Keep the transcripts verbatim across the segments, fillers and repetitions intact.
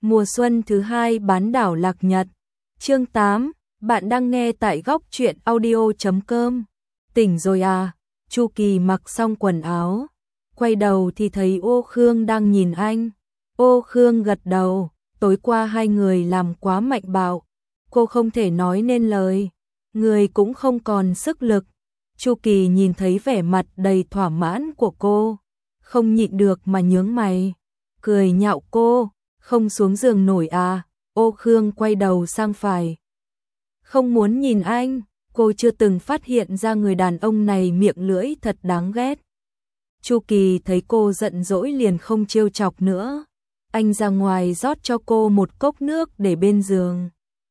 Mùa xuân thứ hai bán đảo Lạc Nhật. Chương tám, bạn đang nghe tại góc truyện audio chấm com. Tỉnh rồi à? Chu Kỳ mặc xong quần áo, quay đầu thì thấy Ô Khương đang nhìn anh. Ô Khương gật đầu, tối qua hai người làm quá mạnh bạo, cô không thể nói nên lời, người cũng không còn sức lực. Chu Kỳ nhìn thấy vẻ mặt đầy thỏa mãn của cô, không nhịn được mà nhướng mày, cười nhạo cô, không xuống giường nổi à? Ô Khương quay đầu sang phải, không muốn nhìn anh, cô chưa từng phát hiện ra người đàn ông này miệng lưỡi thật đáng ghét. Chu Kỳ thấy cô giận dỗi liền không trêu chọc nữa, anh ra ngoài rót cho cô một cốc nước để bên giường,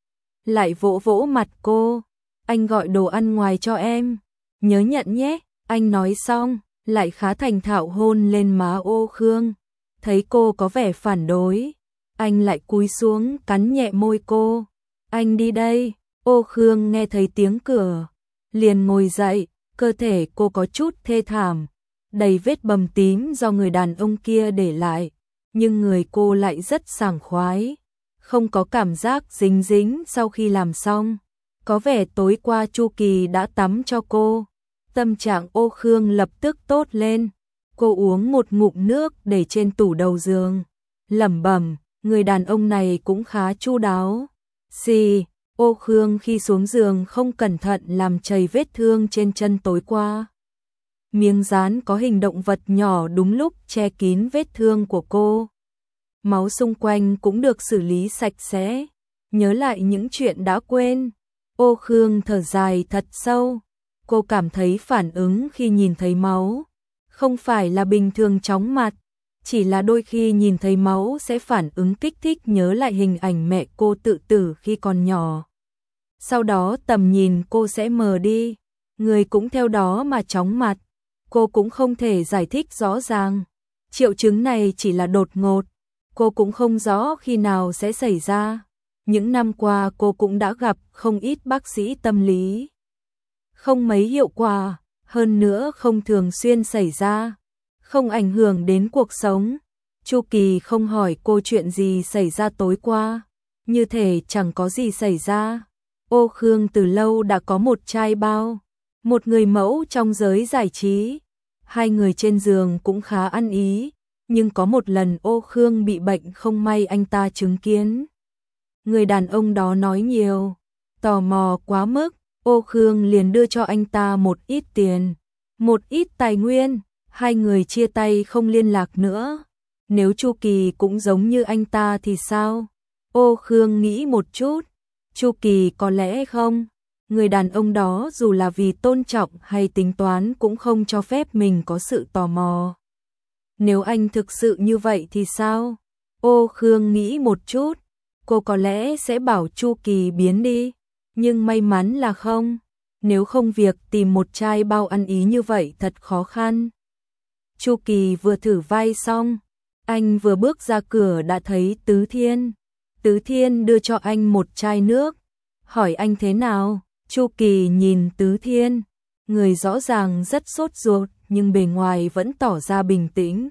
lại vỗ vỗ mặt cô, anh gọi đồ ăn ngoài cho em, nhớ nhận nhé. Anh nói xong, lại khá thành thạo hôn lên má Ô Khương. Thấy cô có vẻ phản đối, anh lại cúi xuống cắn nhẹ môi cô. Anh đi đây. Ô Khương nghe thấy tiếng cửa, liền ngồi dậy, cơ thể cô có chút thê thảm, đầy vết bầm tím do người đàn ông kia để lại, nhưng người cô lại rất sảng khoái, không có cảm giác dính dính sau khi làm xong. Có vẻ tối qua Chu Kỳ đã tắm cho cô. Tâm trạng Ô Khương lập tức tốt lên. Cô uống một ngụm nước để trên tủ đầu giường, lẩm bẩm, người đàn ông này cũng khá chu đáo. Xì, Ô Khương khi xuống giường không cẩn thận làm chảy vết thương trên chân tối qua. Miếng dán có hình động vật nhỏ đúng lúc che kín vết thương của cô. Máu xung quanh cũng được xử lý sạch sẽ. Nhớ lại những chuyện đã quên, Ô Khương thở dài thật sâu. Cô cảm thấy phản ứng khi nhìn thấy máu không phải là bình thường chóng mặt, chỉ là đôi khi nhìn thấy máu sẽ phản ứng kích thích nhớ lại hình ảnh mẹ cô tự tử khi còn nhỏ. Sau đó tầm nhìn cô sẽ mờ đi, người cũng theo đó mà chóng mặt. Cô cũng không thể giải thích rõ ràng. Triệu chứng này chỉ là đột ngột, cô cũng không rõ khi nào sẽ xảy ra. Những năm qua cô cũng đã gặp không ít bác sĩ tâm lý, không mấy hiệu quả, hơn nữa không thường xuyên xảy ra, không ảnh hưởng đến cuộc sống. Chu Kỳ không hỏi cô chuyện gì xảy ra tối qua, như thể chẳng có gì xảy ra. Ô Khương từ lâu đã có một trai bao, một người mẫu trong giới giải trí. Hai người trên giường cũng khá ăn ý, nhưng có một lần Ô Khương bị bệnh không may anh ta chứng kiến. Người đàn ông đó nói nhiều, tò mò quá mức, Ô Khương liền đưa cho anh ta một ít tiền, một ít tài nguyên, hai người chia tay không liên lạc nữa. Nếu Chu Kỳ cũng giống như anh ta thì sao? Ô Khương nghĩ một chút, Chu Kỳ có lẽ không. Người đàn ông đó dù là vì tôn trọng hay tính toán cũng không cho phép mình có sự tò mò. Nếu anh thực sự như vậy thì sao? Ô Khương nghĩ một chút, cô có lẽ sẽ bảo Chu Kỳ biến đi, nhưng may mắn là không. Nếu không việc tìm một trai bao ăn ý như vậy thật khó khăn. Chu Kỳ vừa thử vai xong, anh vừa bước ra cửa đã thấy Tứ Thiên. Tứ Thiên đưa cho anh một chai nước, hỏi anh thế nào. Chu Kỳ nhìn Tứ Thiên, người rõ ràng rất sốt ruột nhưng bề ngoài vẫn tỏ ra bình tĩnh.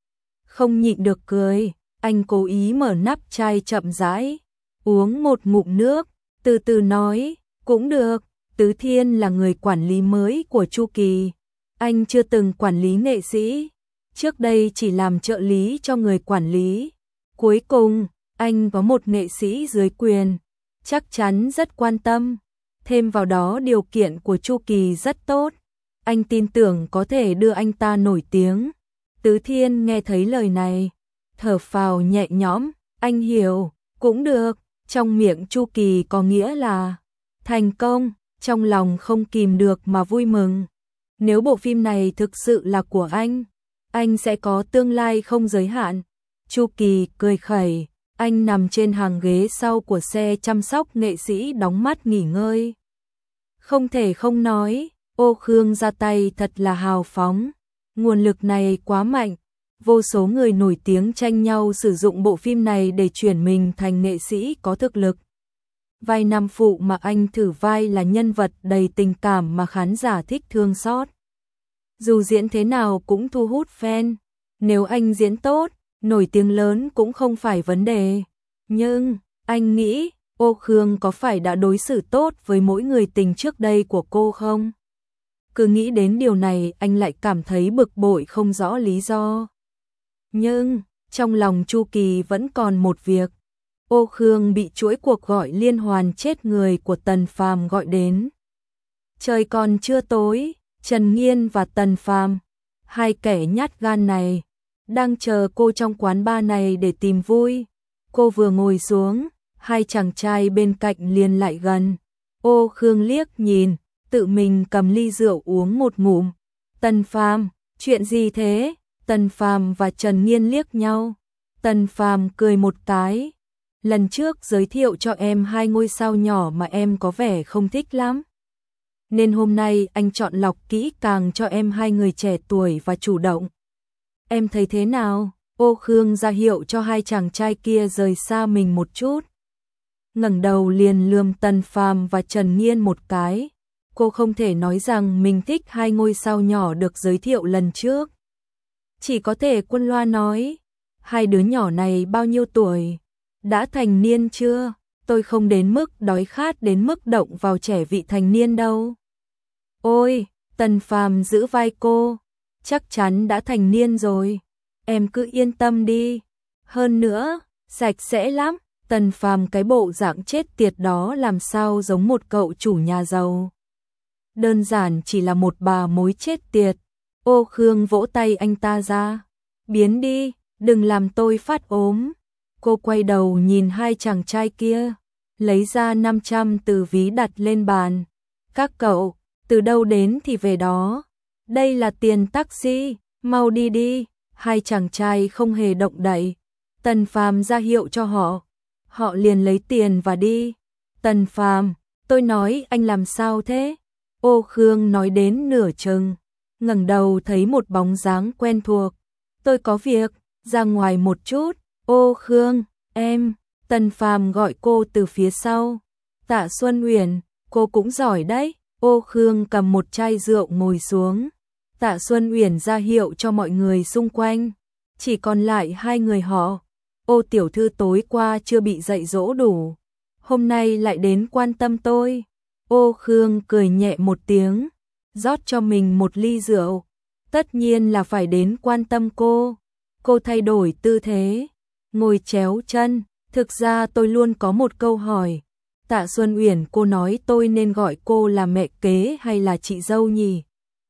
Không nhịn được cười, anh cố ý mở nắp chai chậm rãi, uống một ngụm nước, từ từ nói, cũng được. Tứ Thiên là người quản lý mới của Chu Kỳ, anh chưa từng quản lý nghệ sĩ, trước đây chỉ làm trợ lý cho người quản lý. Cuối cùng, anh có một nghệ sĩ dưới quyền, chắc chắn rất quan tâm. Thêm vào đó điều kiện của Chu Kỳ rất tốt, anh tin tưởng có thể đưa anh ta nổi tiếng. Tứ Thiên nghe thấy lời này, thở phào nhẹ nhõm, anh hiểu, cũng được. Trong miệng Chu Kỳ có nghĩa là thành công, trong lòng không kìm được mà vui mừng. Nếu bộ phim này thực sự là của anh, anh sẽ có tương lai không giới hạn. Chu Kỳ cười khẩy, anh nằm trên hàng ghế sau của xe chăm sóc nghệ sĩ đóng mắt nghỉ ngơi. Không thể không nói, Ô Khương ra tay thật là hào phóng, nguồn lực này quá mạnh. Vô số người nổi tiếng tranh nhau sử dụng bộ phim này để chuyển mình thành nghệ sĩ có thực lực. Vai nam phụ mà anh thử vai là nhân vật đầy tình cảm mà khán giả thích thương xót. Dù diễn thế nào cũng thu hút fan. Nếu anh diễn tốt, nổi tiếng lớn cũng không phải vấn đề. Nhưng, anh nghĩ, Ô Khương có phải đã đối xử tốt với mỗi người tình trước đây của cô không? Cứ nghĩ đến điều này anh lại cảm thấy bực bội không rõ lý do. Nhưng, trong lòng Chu Kỳ vẫn còn một việc. Ô Khương bị chuỗi cuộc gọi liên hoàn chết người của Tần Phàm gọi đến. Trời còn chưa tối, Trần Nghiên và Tần Phàm, hai kẻ nhát gan này, đang chờ cô trong quán bar này để tìm vui. Cô vừa ngồi xuống, hai chàng trai bên cạnh liền lại gần. Ô Khương liếc nhìn, tự mình cầm ly rượu uống một ngụm. Tần Phàm, chuyện gì thế? Tần Phàm và Trần Nghiên liếc nhau. Tần Phàm cười một cái. Lần trước giới thiệu cho em hai ngôi sao nhỏ mà em có vẻ không thích lắm. Nên hôm nay anh chọn lọc kỹ càng cho em hai người trẻ tuổi và chủ động. Em thấy thế nào? Ô Khương ra hiệu cho hai chàng trai kia rời xa mình một chút. Ngẩng đầu liền lườm Tần Phàm và Trần Nghiên một cái. Cô không thể nói rằng mình thích hai ngôi sao nhỏ được giới thiệu lần trước. Chỉ có thể quân loa nói, hai đứa nhỏ này bao nhiêu tuổi? Đã thành niên chưa? Tôi không đến mức đói khát đến mức động vào trẻ vị thành niên đâu. Ôi, Tần Phàm giữ vai cô, chắc chắn đã thành niên rồi. Em cứ yên tâm đi. Hơn nữa, sạch sẽ lắm. Tần Phàm cái bộ dạng chết tiệt đó làm sao giống một cậu chủ nhà giàu. Đơn giản chỉ là một bà mối chết tiệt. Ô Khương vỗ tay anh ta ra. Biến đi, đừng làm tôi phát ốm. Cô quay đầu nhìn hai chàng trai kia, lấy ra năm trăm từ ví đặt lên bàn. Các cậu, từ đâu đến thì về đó. Đây là tiền taxi, mau đi đi. Hai chàng trai không hề động đậy. Tần Phàm ra hiệu cho họ. Họ liền lấy tiền và đi. Tần Phàm, tôi nói anh làm sao thế? Ô Khương nói đến nửa chừng, ngẩng đầu thấy một bóng dáng quen thuộc. Tôi có việc, ra ngoài một chút. Ô Khương, em. Tần Phàm gọi cô từ phía sau. Tạ Xuân Uyển, cô cũng giỏi đấy. Ô Khương cầm một chai rượu ngồi xuống. Tạ Xuân Uyển ra hiệu cho mọi người xung quanh. Chỉ còn lại hai người họ. Ô tiểu thư tối qua chưa bị dạy dỗ đủ, hôm nay lại đến quan tâm tôi. Ô Khương cười nhẹ một tiếng, rót cho mình một ly rượu. Tất nhiên là phải đến quan tâm cô. Cô thay đổi tư thế, ngồi chéo chân. Thực ra tôi luôn có một câu hỏi. Tạ Xuân Uyển, cô nói tôi nên gọi cô là mẹ kế hay là chị dâu nhỉ?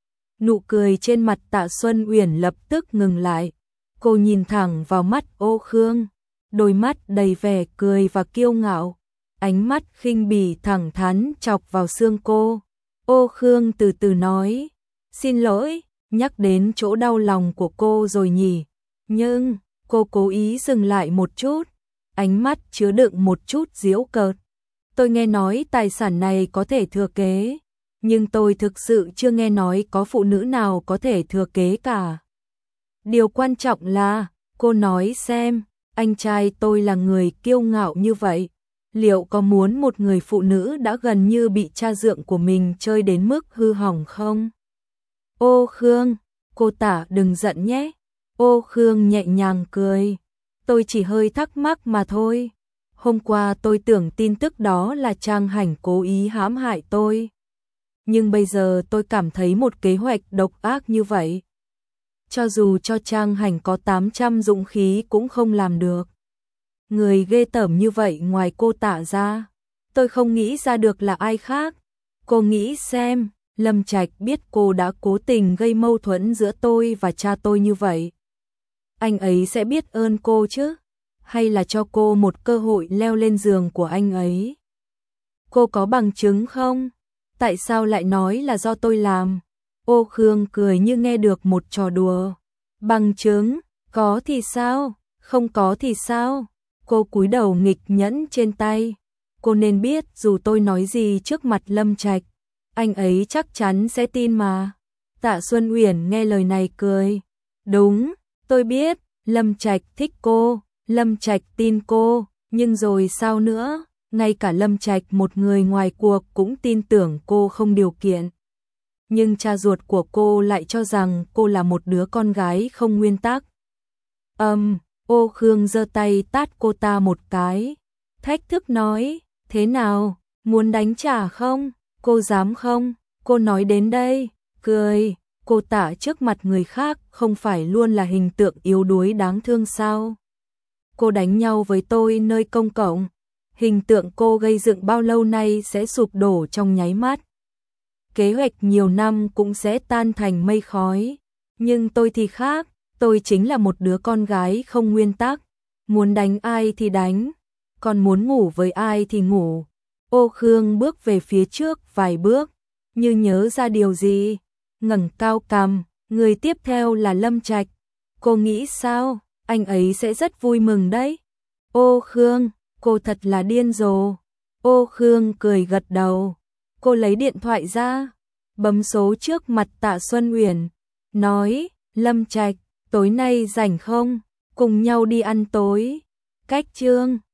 Nụ cười trên mặt Tạ Xuân Uyển lập tức ngừng lại. Cô nhìn thẳng vào mắt Ô Khương, đôi mắt đầy vẻ cười và kiêu ngạo, ánh mắt khinh bỉ thẳng thắn chọc vào xương cô. Ô Khương từ từ nói, xin lỗi, nhắc đến chỗ đau lòng của cô rồi nhỉ. Nhưng, cô cố ý dừng lại một chút, ánh mắt chứa đựng một chút giễu cợt. Tôi nghe nói tài sản này có thể thừa kế, nhưng tôi thực sự chưa nghe nói có phụ nữ nào có thể thừa kế cả. Điều quan trọng là, cô nói xem, anh trai tôi là người kiêu ngạo như vậy, liệu có muốn một người phụ nữ đã gần như bị cha dượng của mình chơi đến mức hư hỏng không? Ô Khương, cô Tả đừng giận nhé. Ô Khương nhẹ nhàng cười, tôi chỉ hơi thắc mắc mà thôi. Hôm qua tôi tưởng tin tức đó là Trang Hành cố ý hãm hại tôi. Nhưng bây giờ tôi cảm thấy một kế hoạch độc ác như vậy, cho dù cho Trang Hành có tám trăm dũng khí cũng không làm được. Người ghê tởm như vậy ngoài cô Tạ ra, tôi không nghĩ ra được là ai khác. Cô nghĩ xem, Lâm Trạch biết cô đã cố tình gây mâu thuẫn giữa tôi và cha tôi như vậy, anh ấy sẽ biết ơn cô chứ? Hay là cho cô một cơ hội leo lên giường của anh ấy? Cô có bằng chứng không? Tại sao lại nói là do tôi làm? Ô Khương cười như nghe được một trò đùa. Bằng chứng, có thì sao, không có thì sao? Cô cúi đầu nghịch nhẫn trên tay. Cô nên biết dù tôi nói gì trước mặt Lâm Trạch, anh ấy chắc chắn sẽ tin mà. Tạ Xuân Uyển nghe lời này cười. Đúng, tôi biết, Lâm Trạch thích cô, Lâm Trạch tin cô, nhưng rồi sao nữa? Ngay cả Lâm Trạch một người ngoài cuộc cũng tin tưởng cô không điều kiện. Nhưng cha ruột của cô lại cho rằng cô là một đứa con gái không nguyên tắc. Âm, um, Ô Khương giơ tay tát cô ta một cái, thách thức nói, thế nào, muốn đánh trả không, cô dám không, cô nói đến đây, cười, cô Tạ trước mặt người khác không phải luôn là hình tượng yếu đuối đáng thương sao. Cô đánh nhau với tôi nơi công cộng, hình tượng cô gây dựng bao lâu nay sẽ sụp đổ trong nháy mắt. Kế hoạch nhiều năm cũng sẽ tan thành mây khói, nhưng tôi thì khác, tôi chính là một đứa con gái không nguyên tắc, muốn đánh ai thì đánh, còn muốn ngủ với ai thì ngủ. Ô Khương bước về phía trước vài bước, như nhớ ra điều gì, ngẩng cao cằm, người tiếp theo là Lâm Trạch. Cô nghĩ sao, anh ấy sẽ rất vui mừng đấy. Ô Khương, cô thật là điên rồ. Ô Khương cười gật đầu, cô lấy điện thoại ra, bấm số trước mặt Tạ Xuân Uyển, nói, Lâm Trạch, tối nay rảnh không, cùng nhau đi ăn tối. Cách chương